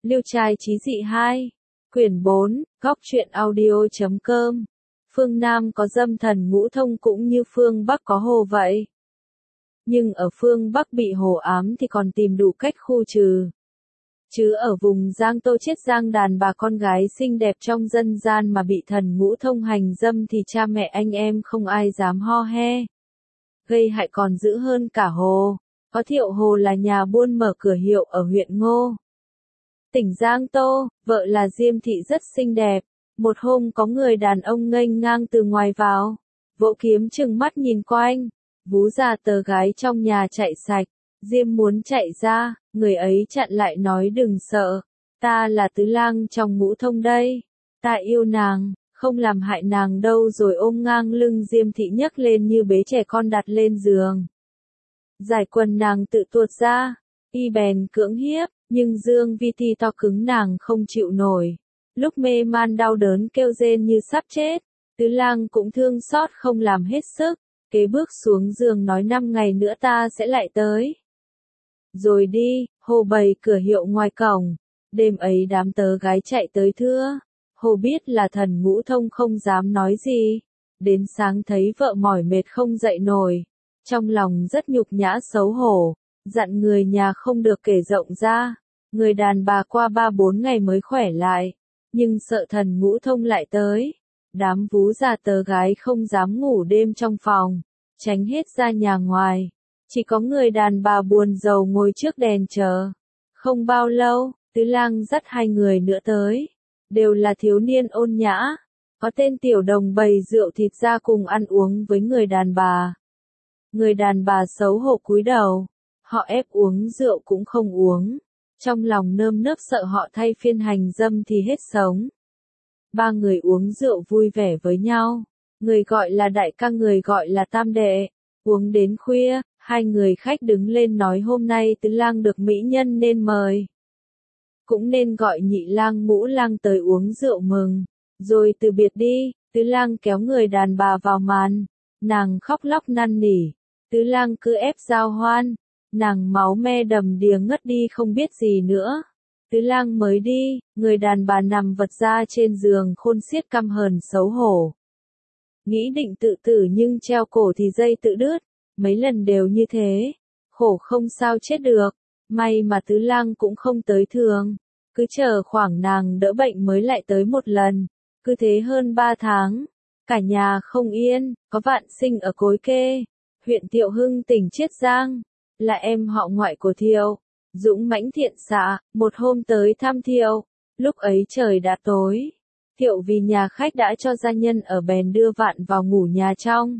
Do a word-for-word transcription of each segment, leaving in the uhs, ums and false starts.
Liêu trai chí dị hai. Quyển bốn, góc truyện audio chấm com. Phương Nam có dâm thần ngũ thông cũng như phương Bắc có hồ vậy. Nhưng ở phương Bắc bị hồ ám thì còn tìm đủ cách khu trừ. Chứ ở vùng Giang Tô Chiết Giang đàn bà con gái xinh đẹp trong dân gian mà bị thần ngũ thông hành dâm thì cha mẹ anh em không ai dám ho he. Gây hại còn dữ hơn cả hồ. Có Thiệu Hồ là nhà buôn mở cửa hiệu ở huyện Ngô, tỉnh Giang Tô, vợ là Diêm Thị rất xinh đẹp. Một hôm có người đàn ông nghênh ngang từ ngoài vào, vỗ kiếm trừng mắt nhìn quanh, vú già tờ gái trong nhà chạy sạch. Diêm muốn chạy ra, người ấy chặn lại nói đừng sợ, ta là tứ lang trong ngũ thông đây, ta yêu nàng, không làm hại nàng đâu, rồi ôm ngang lưng Diêm Thị nhấc lên như bế trẻ con đặt lên giường. Giải quần nàng tự tuột ra, y bèn cưỡng hiếp, nhưng Dương Vi Ti to cứng nàng không chịu nổi. Lúc mê man đau đớn kêu rên như sắp chết, tứ lang cũng thương xót không làm hết sức, kế bước xuống giường nói năm ngày nữa ta sẽ lại tới. Rồi đi, Hồ bày cửa hiệu ngoài cổng, đêm ấy đám tớ gái chạy tới thưa. Hồ biết là thần ngũ thông không dám nói gì, đến sáng thấy vợ mỏi mệt không dậy nổi, trong lòng rất nhục nhã xấu hổ, dặn người nhà không được kể rộng ra. Người đàn bà qua ba bốn ngày mới khỏe lại, nhưng sợ thần ngũ thông lại tới. Đám vú già tớ gái không dám ngủ đêm trong phòng, tránh hết ra nhà ngoài. Chỉ có người đàn bà buồn rầu ngồi trước đèn chờ. Không bao lâu, tứ lang dắt hai người nữa tới. Đều là thiếu niên ôn nhã. Có tên Tiểu Đồng bày rượu thịt ra cùng ăn uống với người đàn bà. Người đàn bà xấu hổ cúi đầu. Họ ép uống rượu cũng không uống. Trong lòng nơm nớp sợ họ thay phiên hành dâm thì hết sống. Ba người uống rượu vui vẻ với nhau. Người gọi là đại ca, người gọi là tam đệ. Uống đến khuya, hai người khách đứng lên nói hôm nay tứ lang được mỹ nhân nên mời. Cũng nên gọi nhị lang ngũ lang tới uống rượu mừng. Rồi từ biệt đi, tứ lang kéo người đàn bà vào màn. Nàng khóc lóc năn nỉ. Tứ lang cứ ép giao hoan. Nàng máu me đầm đìa ngất đi không biết gì nữa. Tứ lang mới đi, người đàn bà nằm vật ra trên giường khôn xiết căm hờn xấu hổ. Nghĩ định tự tử nhưng treo cổ thì dây tự đứt, mấy lần đều như thế, khổ không sao chết được. May mà tứ lang cũng không tới thường, cứ chờ khoảng nàng đỡ bệnh mới lại tới một lần. Cứ thế hơn ba tháng, cả nhà không yên. Có Vạn Sinh ở Cối Kê, huyện Thiệu Hưng tỉnh Chiết Giang, là em họ ngoại của Thiệu, dũng mãnh thiện xạ. Một hôm tới thăm Thiệu, lúc ấy trời đã tối. Thiệu vì nhà khách đã cho gia nhân ở bèn đưa Vạn vào ngủ nhà trong.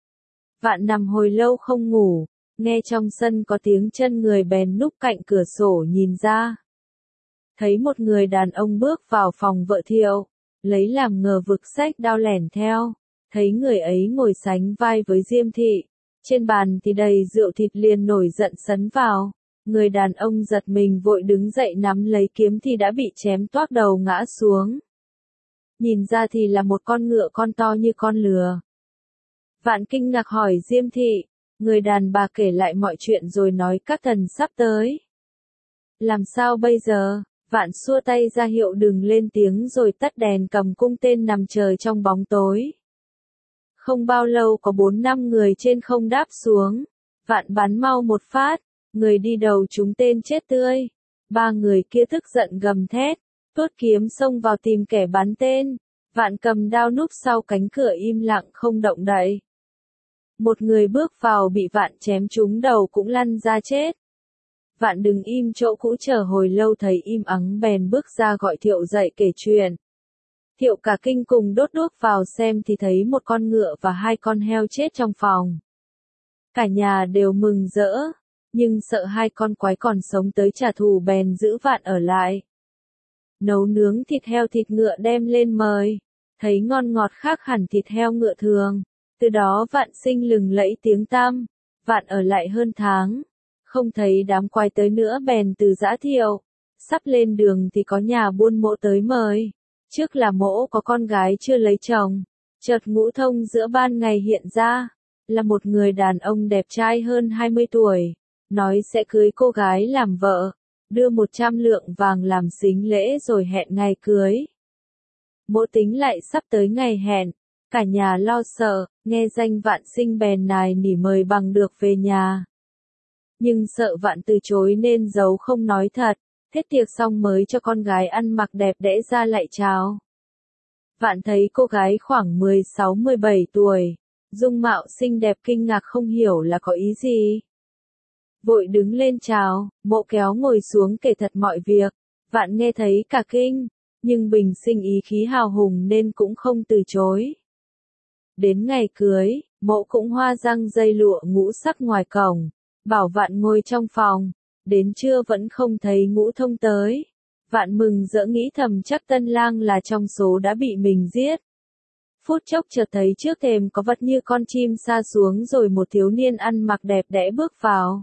Vạn nằm hồi lâu không ngủ, nghe trong sân có tiếng chân người bèn núp cạnh cửa sổ nhìn ra. Thấy một người đàn ông bước vào phòng vợ Thiệu, lấy làm ngờ vực xách đao lẻn theo. Thấy người ấy ngồi sánh vai với Diêm Thị, trên bàn thì đầy rượu thịt liền nổi giận sấn vào. Người đàn ông giật mình vội đứng dậy nắm lấy kiếm thì đã bị chém toác đầu ngã xuống. Nhìn ra thì là một con ngựa con to như con lừa. Vạn kinh ngạc hỏi Diêm Thị, người đàn bà kể lại mọi chuyện rồi nói các thần sắp tới. Làm sao bây giờ? Vạn xua tay ra hiệu đừng lên tiếng rồi tắt đèn cầm cung tên nằm chờ trong bóng tối. Không bao lâu có bốn năm người trên không đáp xuống. Vạn bắn mau một phát, người đi đầu trúng tên chết tươi. Ba người kia tức giận gầm thét, tuốt kiếm xông vào tìm kẻ bắn tên. Vạn cầm đao núp sau cánh cửa im lặng không động đậy. Một người bước vào bị Vạn chém trúng đầu cũng lăn ra chết. Vạn đứng im chỗ cũ chờ hồi lâu thấy im ắng bèn bước ra gọi Thiệu dậy kể chuyện. Thiệu cả kinh cùng đốt đuốc vào xem thì thấy một con ngựa và hai con heo chết trong phòng. Cả nhà đều mừng rỡ, nhưng sợ hai con quái còn sống tới trả thù bèn giữ Vạn ở lại. Nấu nướng thịt heo thịt ngựa đem lên mời, thấy ngon ngọt khác hẳn thịt heo ngựa thường. Từ đó Vạn Sinh lừng lẫy tiếng tăm. Vạn ở lại hơn tháng, không thấy đám quái tới nữa bèn từ giã Thiệu. Sắp lên đường thì có nhà buôn Mỗ tới mời. Trước là Mỗ có con gái chưa lấy chồng, chợt ngũ thông giữa ban ngày hiện ra, là một người đàn ông đẹp trai hơn hai mươi tuổi, nói sẽ cưới cô gái làm vợ. đưa một trăm lượng vàng làm sính lễ rồi hẹn ngày cưới. Mỗ tính lại sắp tới ngày hẹn, cả nhà lo sợ, nghe danh Vạn Sinh bèn nài nỉ mời bằng được về nhà. Nhưng sợ Vạn từ chối nên giấu không nói thật, hết tiệc xong mới cho con gái ăn mặc đẹp đẽ ra lại chào. Vạn thấy cô gái khoảng mười sáu mười bảy tuổi, dung mạo xinh đẹp kinh ngạc không hiểu là có ý gì. Vội đứng lên chào, Mộ kéo ngồi xuống kể thật mọi việc, Vạn nghe thấy cả kinh, nhưng bình sinh ý khí hào hùng nên cũng không từ chối. Đến ngày cưới, Mộ cũng hoa răng dây lụa ngũ sắc ngoài cổng, bảo Vạn ngồi trong phòng, đến trưa vẫn không thấy Ngũ Thông tới. Vạn mừng rỡ nghĩ thầm chắc tân lang là trong số đã bị mình giết. Phút chốc chợt thấy trước thềm có vật như con chim sa xuống rồi một thiếu niên ăn mặc đẹp đẽ bước vào.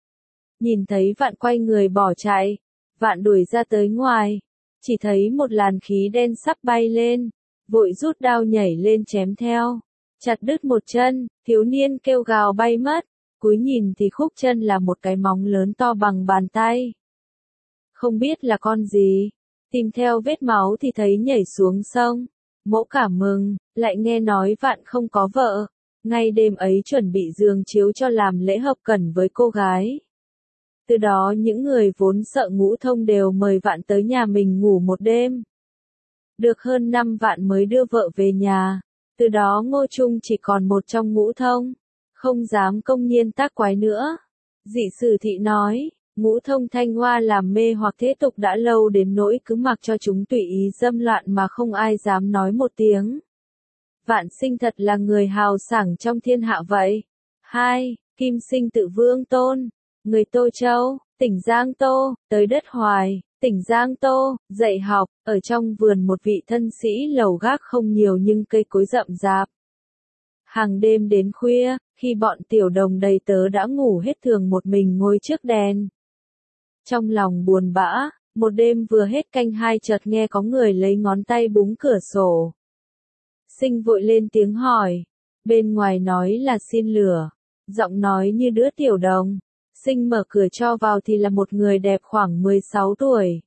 Nhìn thấy Vạn quay người bỏ chạy, Vạn đuổi ra tới ngoài, chỉ thấy một làn khí đen sắp bay lên, vội rút đao nhảy lên chém theo, chặt đứt một chân, thiếu niên kêu gào bay mất, cúi nhìn thì khúc chân là một cái móng lớn to bằng bàn tay. Không biết là con gì, tìm theo vết máu thì thấy nhảy xuống sông. Mỗ cảm mừng, lại nghe nói Vạn không có vợ, ngay đêm ấy chuẩn bị giường chiếu cho làm lễ hợp cẩn với cô gái. Từ đó những người vốn sợ Ngũ Thông đều mời Vạn tới nhà mình ngủ một đêm. Được hơn năm Vạn mới đưa vợ về nhà, từ đó Ngô Trung chỉ còn một trong Ngũ Thông, không dám công nhiên tác quái nữa. Dị Sử Thị nói, Ngũ Thông thanh hoa làm mê hoặc thế tục đã lâu đến nỗi cứ mặc cho chúng tùy ý dâm loạn mà không ai dám nói một tiếng. Vạn Sinh thật là người hào sảng trong thiên hạ vậy. hai. Kim Sinh tự Vương Tôn, người Tô Châu, tỉnh Giang Tô, tới đất Hoài, tỉnh Giang Tô, dạy học, ở trong vườn một vị thân sĩ lầu gác không nhiều nhưng cây cối rậm rạp. Hàng đêm đến khuya, khi bọn tiểu đồng đầy tớ đã ngủ hết thường một mình ngồi trước đèn. Trong lòng buồn bã, một đêm vừa hết canh hai chợt nghe có người lấy ngón tay búng cửa sổ. Sinh vội lên tiếng hỏi, bên ngoài nói là xin lửa, giọng nói như đứa tiểu đồng. Sinh mở cửa cho vào thì là một người đẹp khoảng mười sáu tuổi.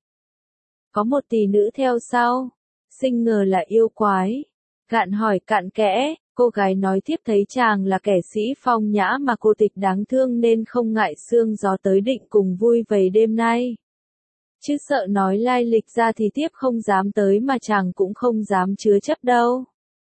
Có một tỷ nữ theo sau, Sinh ngờ là yêu quái. Gạn hỏi cặn kẽ, cô gái nói tiếp thấy chàng là kẻ sĩ phong nhã mà cô tịch đáng thương nên không ngại sương gió tới định cùng vui vầy đêm nay. Chứ sợ nói lai lịch ra thì tiếp không dám tới mà chàng cũng không dám chứa chấp đâu.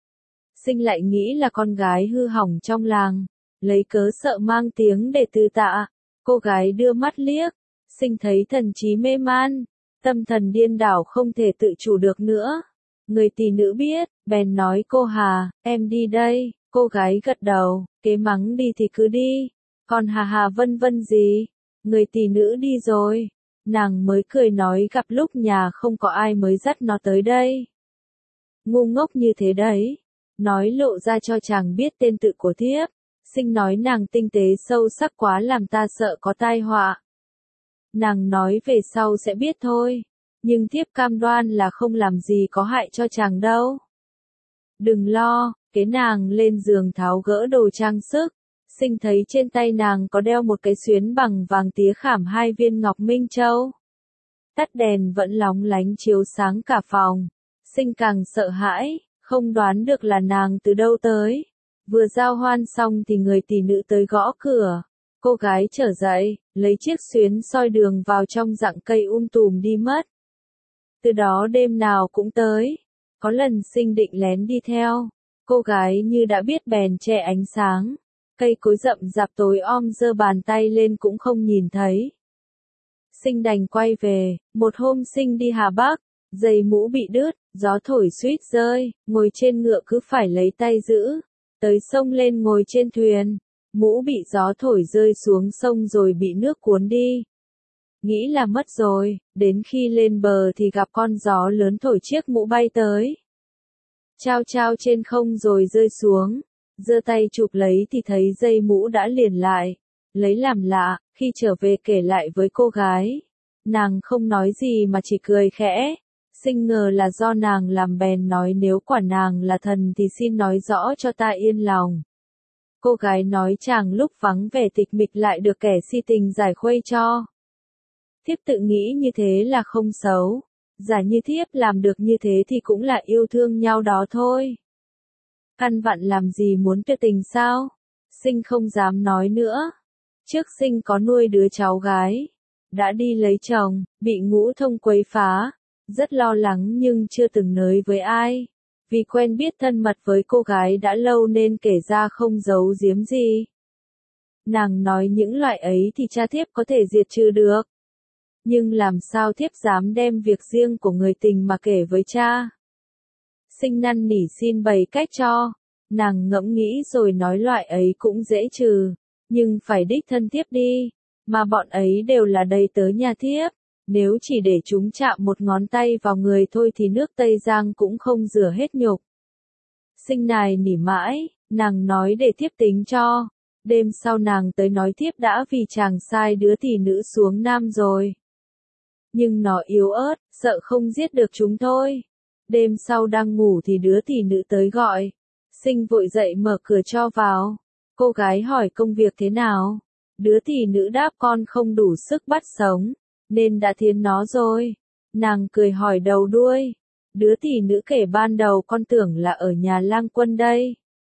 Sinh lại nghĩ là con gái hư hỏng trong làng, lấy cớ sợ mang tiếng để từ tạ. Cô gái đưa mắt liếc, Sinh thấy thần trí mê man, tâm thần điên đảo không thể tự chủ được nữa. Người tỷ nữ biết, bèn nói cô Hà, em đi đây, cô gái gật đầu, kế mắng đi thì cứ đi, còn Hà Hà vân vân gì, người tỷ nữ đi rồi, nàng mới cười nói gặp lúc nhà không có ai mới dắt nó tới đây. Ngu ngốc như thế đấy, nói lộ ra cho chàng biết tên tự của thiếp. Sinh nói nàng tinh tế sâu sắc quá làm ta sợ có tai họa. Nàng nói về sau sẽ biết thôi, nhưng thiếp cam đoan là không làm gì có hại cho chàng đâu. Đừng lo, kế nàng lên giường tháo gỡ đồ trang sức, Sinh thấy trên tay nàng có đeo một cái xuyến bằng vàng tía khảm hai viên ngọc minh châu. Tắt đèn vẫn lóng lánh chiếu sáng cả phòng, Sinh càng sợ hãi, không đoán được là nàng từ đâu tới. Vừa giao hoan xong thì người tỷ nữ tới gõ cửa. Cô gái trở dậy, lấy chiếc xuyến soi đường vào trong rặng cây um tùm đi mất. Từ đó đêm nào cũng tới. Có lần Sinh định lén đi theo. Cô gái như đã biết bèn che ánh sáng. Cây cối rậm rạp tối om giơ bàn tay lên cũng không nhìn thấy. Sinh đành quay về. Một hôm Sinh đi Hà Bắc. Giày mũ bị đứt, gió thổi suýt rơi. Ngồi trên ngựa cứ phải lấy tay giữ. Tới sông lên ngồi trên thuyền, mũ bị gió thổi rơi xuống sông rồi bị nước cuốn đi. Nghĩ là mất rồi, đến khi lên bờ thì gặp con gió lớn thổi chiếc mũ bay tới. Chao chao trên không rồi rơi xuống, giơ tay chụp lấy thì thấy dây mũ đã liền lại. Lấy làm lạ, khi trở về kể lại với cô gái. Nàng không nói gì mà chỉ cười khẽ. Sinh ngờ là do nàng làm bèn nói nếu quả nàng là thần thì xin nói rõ cho ta yên lòng. Cô gái nói chàng lúc vắng vẻ tịch mịch lại được kẻ si tình giải khuây cho. Thiếp tự nghĩ như thế là không xấu. Giả như thiếp làm được như thế thì cũng là yêu thương nhau đó thôi. Căn vặn làm gì muốn tuyệt tình sao? Sinh không dám nói nữa. Trước Sinh có nuôi đứa cháu gái. Đã đi lấy chồng, bị ngũ thông quấy phá. Rất lo lắng nhưng chưa từng nói với ai. Vì quen biết thân mật với cô gái đã lâu nên kể ra không giấu giếm gì. Nàng nói những loại ấy thì cha thiếp có thể diệt trừ được. Nhưng làm sao thiếp dám đem việc riêng của người tình mà kể với cha? Sinh năn nỉ xin bày cách cho. Nàng ngẫm nghĩ rồi nói loại ấy cũng dễ trừ. Nhưng phải đích thân thiếp đi. Mà bọn ấy đều là đầy tớ nhà thiếp. Nếu chỉ để chúng chạm một ngón tay vào người thôi thì nước Tây Giang cũng không rửa hết nhục. Sinh nài nỉ mãi, nàng nói để thiếp tính cho. Đêm sau nàng tới nói thiếp đã vì chàng sai đứa tỷ nữ xuống Nam rồi. Nhưng nó yếu ớt, sợ không giết được chúng thôi. Đêm sau đang ngủ thì đứa tỷ nữ tới gọi. Sinh vội dậy mở cửa cho vào. Cô gái hỏi công việc thế nào. Đứa tỷ nữ đáp con không đủ sức bắt sống, nên đã thiến nó rồi. Nàng cười hỏi đầu đuôi. Đứa tỷ nữ kể ban đầu con tưởng là ở nhà lang quân đây.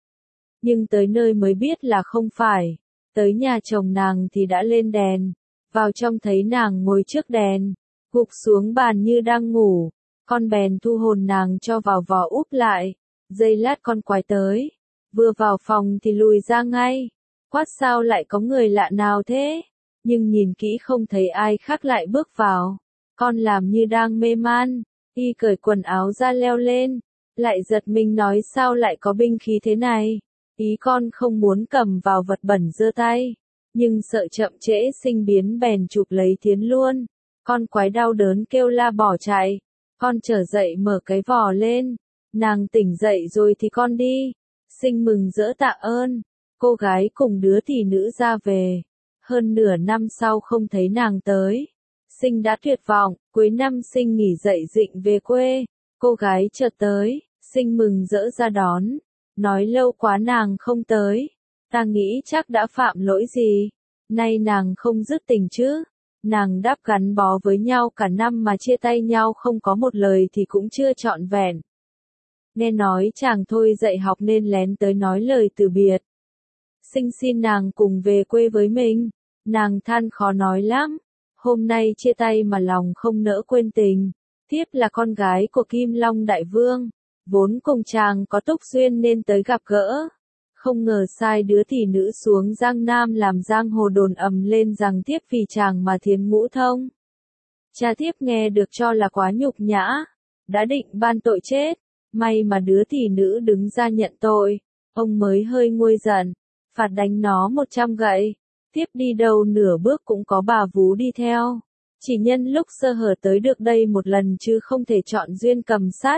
Nhưng tới nơi mới biết là không phải. Tới nhà chồng nàng thì đã lên đèn. Vào trong thấy nàng ngồi trước đèn. Gục xuống bàn như đang ngủ. Con bèn thu hồn nàng cho vào vò úp lại. Giây lát con quái tới. Vừa vào phòng thì lùi ra ngay. Quát sao lại có người lạ nào thế? Nhưng nhìn kỹ không thấy ai khác lại bước vào. Con làm như đang mê man. Y cởi quần áo ra leo lên. Lại giật mình nói sao lại có binh khí thế này. Ý con không muốn cầm vào vật bẩn giơ tay. Nhưng sợ chậm trễ Sinh biến bèn chụp lấy thiến luôn. Con quái đau đớn kêu la bỏ chạy. Con trở dậy mở cái vò lên. Nàng tỉnh dậy rồi thì con đi. Sinh mừng rỡ tạ ơn. Cô gái cùng đứa tỷ nữ ra về. Hơn nửa năm sau không thấy nàng tới. Sinh đã tuyệt vọng, cuối năm Sinh nghỉ dậy dịnh về quê. Cô gái chợt tới, Sinh mừng rỡ ra đón. Nói lâu quá nàng không tới. Ta nghĩ chắc đã phạm lỗi gì. Nay nàng không dứt tình chứ. Nàng đáp gắn bó với nhau cả năm mà chia tay nhau không có một lời thì cũng chưa trọn vẹn. Nghe nói chàng thôi dạy học nên lén tới nói lời từ biệt. Sinh xin nàng cùng về quê với mình. Nàng than khó nói lắm. Hôm nay chia tay mà lòng không nỡ quên tình. Thiếp là con gái của Kim Long Đại Vương. Vốn cùng chàng có túc duyên nên tới gặp gỡ. Không ngờ sai đứa tỷ nữ xuống Giang Nam làm giang hồ đồn ầm lên rằng thiếp vì chàng mà thiến ngũ thông. Cha thiếp nghe được cho là quá nhục nhã. Đã định ban tội chết. May mà đứa tỷ nữ đứng ra nhận tội. Ông mới hơi nguôi giận. Phạt đánh nó một trăm gậy. Tiếp đi đâu nửa bước cũng có bà vú đi theo. Chỉ nhân lúc sơ hở tới được đây một lần chứ không thể chọn duyên cầm sát.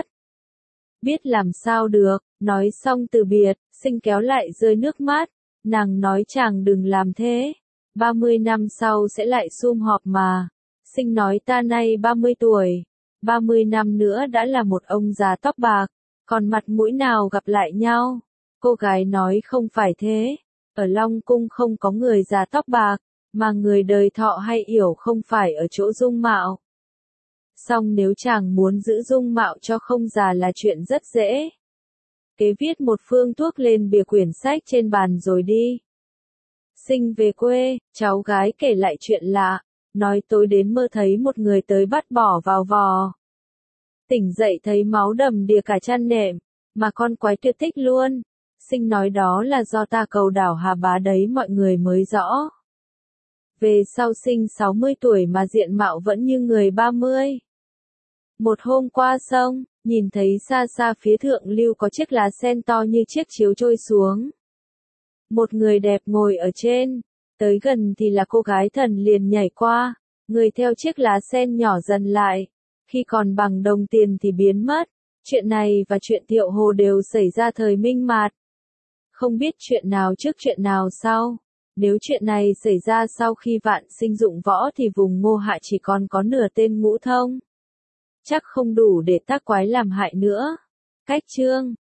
Biết làm sao được, nói xong từ biệt, Sinh kéo lại rơi nước mắt. Nàng nói chàng đừng làm thế. ba mươi năm sau sẽ lại sum họp mà. Sinh nói ta nay ba mươi tuổi. ba mươi năm nữa đã là một ông già tóc bạc. Còn mặt mũi nào gặp lại nhau? Cô gái nói không phải thế. Ở Long Cung không có người già tóc bạc, mà người đời thọ hay yểu không phải ở chỗ dung mạo. Song nếu chàng muốn giữ dung mạo cho không già là chuyện rất dễ. Kế viết một phương thuốc lên bìa quyển sách trên bàn rồi đi. Sinh về quê, cháu gái kể lại chuyện lạ, nói tối đến mơ thấy một người tới bắt bỏ vào vò. Tỉnh dậy thấy máu đầm đìa cả chăn nệm, mà con quái tuyệt thích luôn. Sinh nói đó là do ta cầu đảo Hà Bá đấy mọi người mới rõ. Về sau Sinh sáu mươi tuổi mà diện mạo vẫn như người ba mươi. Một hôm qua sông, nhìn thấy xa xa phía thượng lưu có chiếc lá sen to như chiếc chiếu trôi xuống. Một người đẹp ngồi ở trên, tới gần thì là cô gái thần liền nhảy qua, người theo chiếc lá sen nhỏ dần lại, khi còn bằng đồng tiền thì biến mất. Chuyện này và chuyện Thiệu Hồ đều xảy ra thời Minh Mạt. Không biết chuyện nào trước chuyện nào sau. Nếu chuyện này xảy ra sau khi Vạn Sinh dụng võ thì vùng Ngô Hạ chỉ còn có nửa tên Ngũ Thông. Chắc không đủ để tác quái làm hại nữa. Cách chương